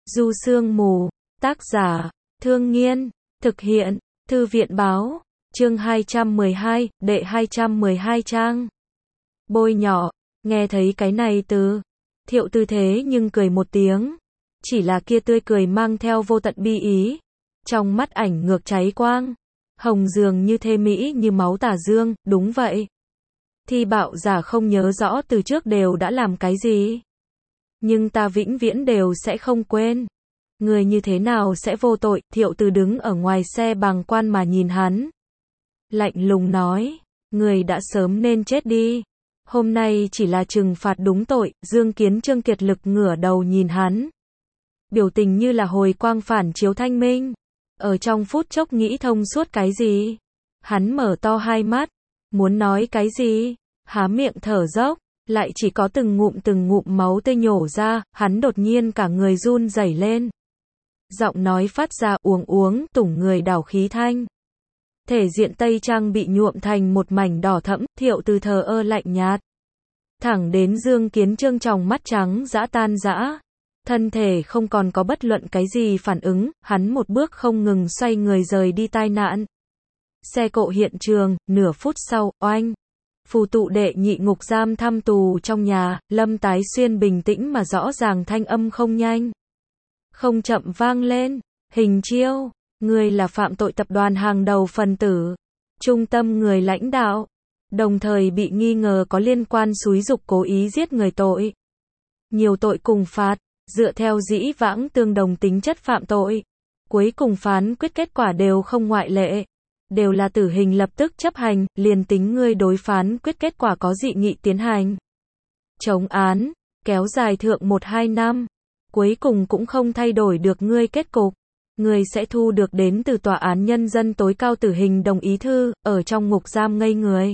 Du Sương Mù, tác giả, Thương Nghiên, thực hiện, Thư viện báo, chương 212, đệ 212 trang. Bôi nhỏ, nghe thấy cái này từ, Thiệu Tư thế nhưng cười một tiếng. Chỉ là kia tươi cười mang theo vô tận bi ý. Trong mắt ảnh ngược cháy quang. Hồng dường như thê mỹ như máu tà dương, đúng vậy. Thi bạo giả không nhớ rõ từ trước đều đã làm cái gì. Nhưng ta vĩnh viễn đều sẽ không quên. Người như thế nào sẽ vô tội, Thiệu Tư đứng ở ngoài xe bàng quan mà nhìn hắn. Lạnh lùng nói, người đã sớm nên chết đi. Hôm nay chỉ là trừng phạt đúng tội, Dương Kiến Trương kiệt lực ngửa đầu nhìn hắn. Biểu tình như là hồi quang phản chiếu thanh minh. Ở trong phút chốc nghĩ thông suốt cái gì. Hắn mở to hai mắt, muốn nói cái gì, há miệng thở dốc, lại chỉ có từng ngụm máu tươi nhổ ra, hắn đột nhiên cả người run rẩy lên. Giọng nói phát ra uống, tủng người đảo khí thanh. Thể diện tây trang bị nhuộm thành một mảnh đỏ thẫm, Thiệu Tư thờ ơ lạnh nhạt. Thẳng đến Dương Kiến Trương trong mắt trắng dã tan dã. Thân thể không còn có bất luận cái gì phản ứng, hắn một bước không ngừng xoay người rời đi tai nạn. Xe cộ hiện trường, nửa phút sau, oanh. Phù tụ đệ nhị ngục giam thăm tù trong nhà, Lâm Tái Xuyên bình tĩnh mà rõ ràng thanh âm không nhanh, không chậm vang lên. Hình Chiêu, người là phạm tội tập đoàn hàng đầu phần tử, trung tâm người lãnh đạo, đồng thời bị nghi ngờ có liên quan xúi giục cố ý giết người tội. Nhiều tội cùng phạt, dựa theo dĩ vãng tương đồng tính chất phạm tội. Cuối cùng phán quyết kết quả đều không ngoại lệ. Đều là tử hình lập tức chấp hành, liền tính ngươi đối phán quyết kết quả có dị nghị tiến hành. Chống án, kéo dài thượng 1-2 năm. Cuối cùng cũng không thay đổi được ngươi kết cục. Ngươi sẽ thu được đến từ tòa án nhân dân tối cao tử hình đồng ý thư, ở trong ngục giam ngây người.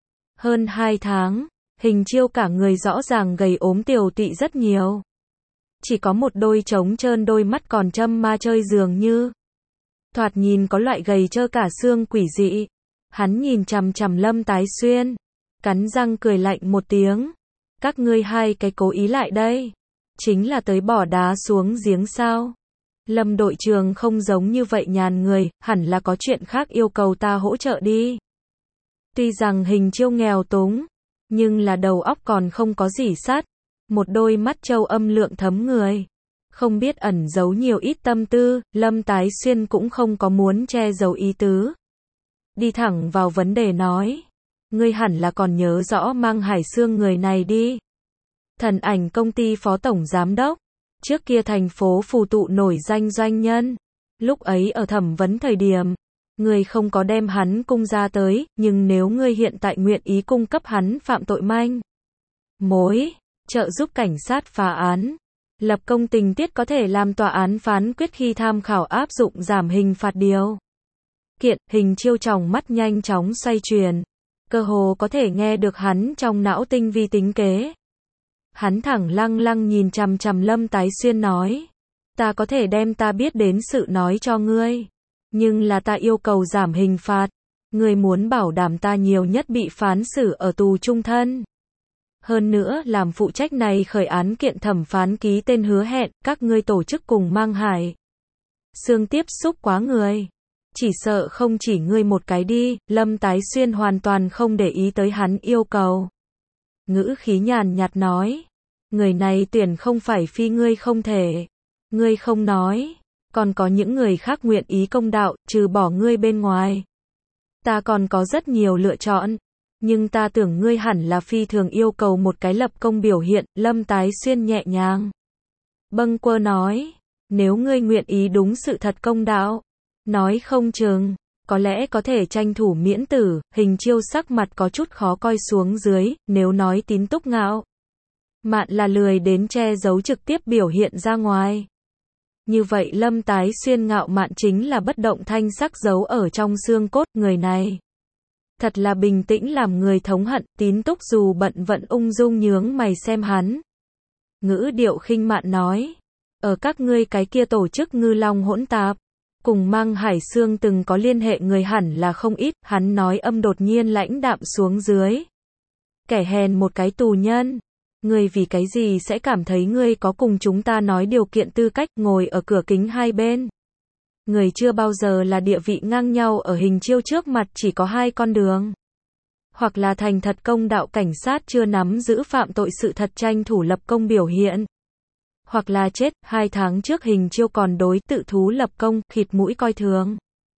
Hơn 2 tháng, Hình Chiêu cả người rõ ràng gầy ốm tiều tụy rất nhiều. Chỉ có một đôi trống trơn đôi mắt còn châm ma chơi dường như. Thoạt nhìn có loại gầy trơ cả xương quỷ dị. Hắn nhìn chằm chằm Lâm Tái Xuyên. Cắn răng cười lạnh một tiếng. Các ngươi hai cái cố ý lại đây. Chính là tới bỏ đá xuống giếng sao. Lâm đội trưởng không giống như vậy nhàn người, hẳn là có chuyện khác yêu cầu ta hỗ trợ đi. Tuy rằng Hình Chiêu nghèo túng, nhưng là đầu óc còn không có gì sát. Một đôi mắt trâu âm lượng thấm người. Không biết ẩn giấu nhiều ít tâm tư, Lâm Tái Xuyên cũng không có muốn che giấu ý tứ. Đi thẳng vào vấn đề nói. Ngươi hẳn là còn nhớ rõ Mang Hải Sương người này đi. Thần ảnh công ty phó tổng giám đốc. Trước kia thành phố phù tụ nổi danh doanh nhân. Lúc ấy ở thẩm vấn thời điểm, ngươi không có đem hắn cung ra tới, nhưng nếu ngươi hiện tại nguyện ý cung cấp hắn phạm tội manh mối, trợ giúp cảnh sát phá án, lập công tình tiết có thể làm tòa án phán quyết khi tham khảo áp dụng giảm hình phạt điều kiện. Hình Chiêu trong mắt nhanh chóng xoay chuyển, cơ hồ có thể nghe được hắn trong não tinh vi tính kế. Hắn thẳng lăng nhìn chằm chằm Lâm Tái Xuyên nói, ta có thể đem ta biết đến sự nói cho ngươi, nhưng là ta yêu cầu giảm hình phạt. Ngươi muốn bảo đảm ta nhiều nhất bị phán xử ở tù trung thân. Hơn nữa làm phụ trách này khởi án kiện thẩm phán ký tên hứa hẹn, các ngươi tổ chức cùng Mang Hải Sương tiếp xúc quá người. Chỉ sợ không chỉ ngươi một cái đi. Lâm Tái Xuyên hoàn toàn không để ý tới hắn yêu cầu. Ngữ khí nhàn nhạt nói, người này tuyển không phải phi ngươi không thể. Ngươi không nói, còn có những người khác nguyện ý công đạo, trừ bỏ ngươi bên ngoài. Ta còn có rất nhiều lựa chọn. Nhưng ta tưởng ngươi hẳn là phi thường yêu cầu một cái lập công biểu hiện. Lâm Tái Xuyên nhẹ nhàng bâng quơ nói, nếu ngươi nguyện ý đúng sự thật công đạo, nói không chừng, có lẽ có thể tranh thủ miễn tử. Hình Chiêu sắc mặt có chút khó coi xuống dưới, nếu nói tín túc ngạo mạn là lười đến che giấu trực tiếp biểu hiện ra ngoài. Như vậy Lâm Tái Xuyên ngạo mạn chính là bất động thanh sắc giấu ở trong xương cốt. Người này thật là bình tĩnh làm người thống hận. Tín túc dù bận vẫn ung dung nhướng mày xem hắn. Ngữ điệu khinh mạn nói, ở các ngươi cái kia tổ chức ngư long hỗn tạp, cùng Mang Hải Sương từng có liên hệ người hẳn là không ít. Hắn nói âm đột nhiên lãnh đạm xuống dưới. Kẻ hèn một cái tù nhân, Ngươi vì cái gì sẽ cảm thấy ngươi có cùng chúng ta nói điều kiện tư cách ngồi ở cửa kính hai bên? Người chưa bao giờ là địa vị ngang nhau ở Hình Chiêu trước mặt chỉ có hai con đường. Hoặc là thành thật công đạo cảnh sát chưa nắm giữ phạm tội sự thật tranh thủ lập công biểu hiện. Hoặc là chết, 2 tháng trước Hình Chiêu còn đối tự thú lập công, khịt mũi coi thường.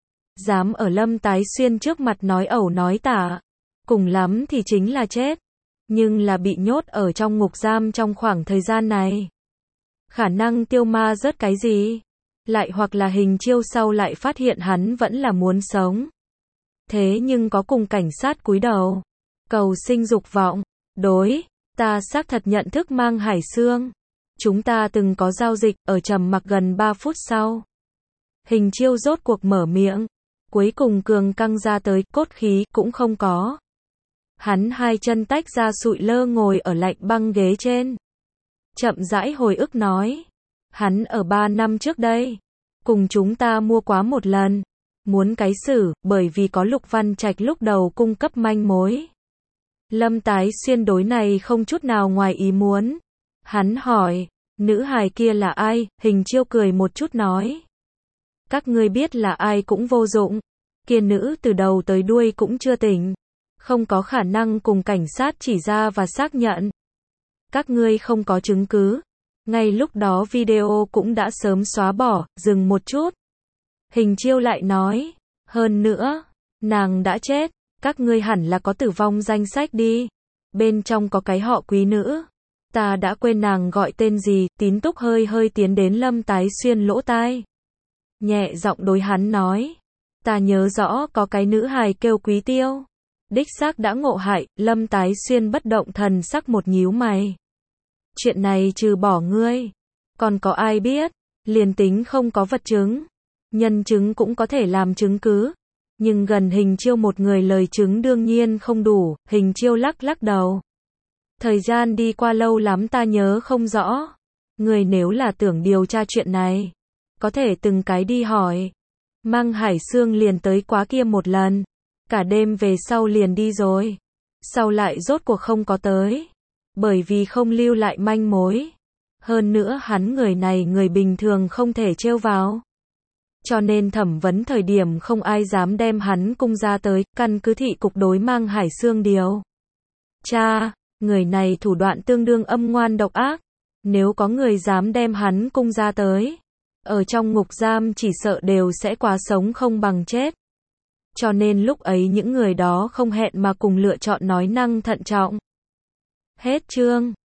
Dám ở Lâm Tái Xuyên trước mặt nói ẩu nói tả. Cùng lắm thì chính là chết. Nhưng là bị nhốt ở trong ngục giam trong khoảng thời gian này. Khả năng Tiêu Ma rớt cái gì? Lại hoặc là Hình Chiêu sau lại phát hiện hắn vẫn là muốn sống. Thế nhưng có cùng cảnh sát cúi đầu. Cầu sinh dục vọng. Đối, ta xác thật nhận thức Mang Hải Xương. Chúng ta từng có giao dịch, ở trầm mặc gần 3 phút sau. Hình Chiêu rốt cuộc mở miệng. Cuối cùng cường căng ra tới, cốt khí cũng không có. Hắn hai chân tách ra sụi lơ ngồi ở lạnh băng ghế trên. Chậm rãi hồi ức nói. Hắn ở 3 năm trước đây. Cùng chúng ta mua quá một lần. Muốn cái xử, bởi vì có Lục Văn Trạch lúc đầu cung cấp manh mối. Lâm Tái Xuyên đối này không chút nào ngoài ý muốn. Hắn hỏi, nữ hài kia là ai? Hình Chiêu cười một chút nói. Các ngươi biết là ai cũng vô dụng. Kia nữ từ đầu tới đuôi cũng chưa tỉnh. Không có khả năng cùng cảnh sát chỉ ra và xác nhận. Các ngươi không có chứng cứ. Ngay lúc đó video cũng đã sớm xóa bỏ, dừng một chút. Hình Chiêu lại nói, hơn nữa, nàng đã chết, các ngươi hẳn là có tử vong danh sách đi. Bên trong có cái họ Quý nữ. Ta đã quên nàng gọi tên gì, Tín Túc hơi hơi tiến đến Lâm Tái Xuyên lỗ tai. Nhẹ giọng đối hắn nói, ta nhớ rõ có cái nữ hài kêu Quý Tiêu. Đích xác đã ngộ hại, Lâm Tái Xuyên bất động thần sắc một nhíu mày. Chuyện này trừ bỏ ngươi, còn có ai biết? Liền tính không có vật chứng, nhân chứng cũng có thể làm chứng cứ. Nhưng gần Hình Chiêu một người lời chứng đương nhiên không đủ. Hình Chiêu lắc lắc đầu. Thời gian đi qua lâu lắm ta nhớ không rõ. Người nếu là tưởng điều tra chuyện này, có thể từng cái đi hỏi. Mang Hải Xương liền tới quá kia một lần. Cả đêm về sau liền đi rồi. Sau lại rốt cuộc không có tới. Bởi vì không lưu lại manh mối. Hơn nữa hắn người này người bình thường không thể trêu vào. Cho nên thẩm vấn thời điểm không ai dám đem hắn cung ra tới, căn cứ thị cục đối Mang Hải Xương điều. Cha, người này thủ đoạn tương đương âm ngoan độc ác. Nếu có người dám đem hắn cung ra tới, ở trong ngục giam chỉ sợ đều sẽ quá sống không bằng chết. Cho nên lúc ấy những người đó không hẹn mà cùng lựa chọn nói năng thận trọng. Hết chương.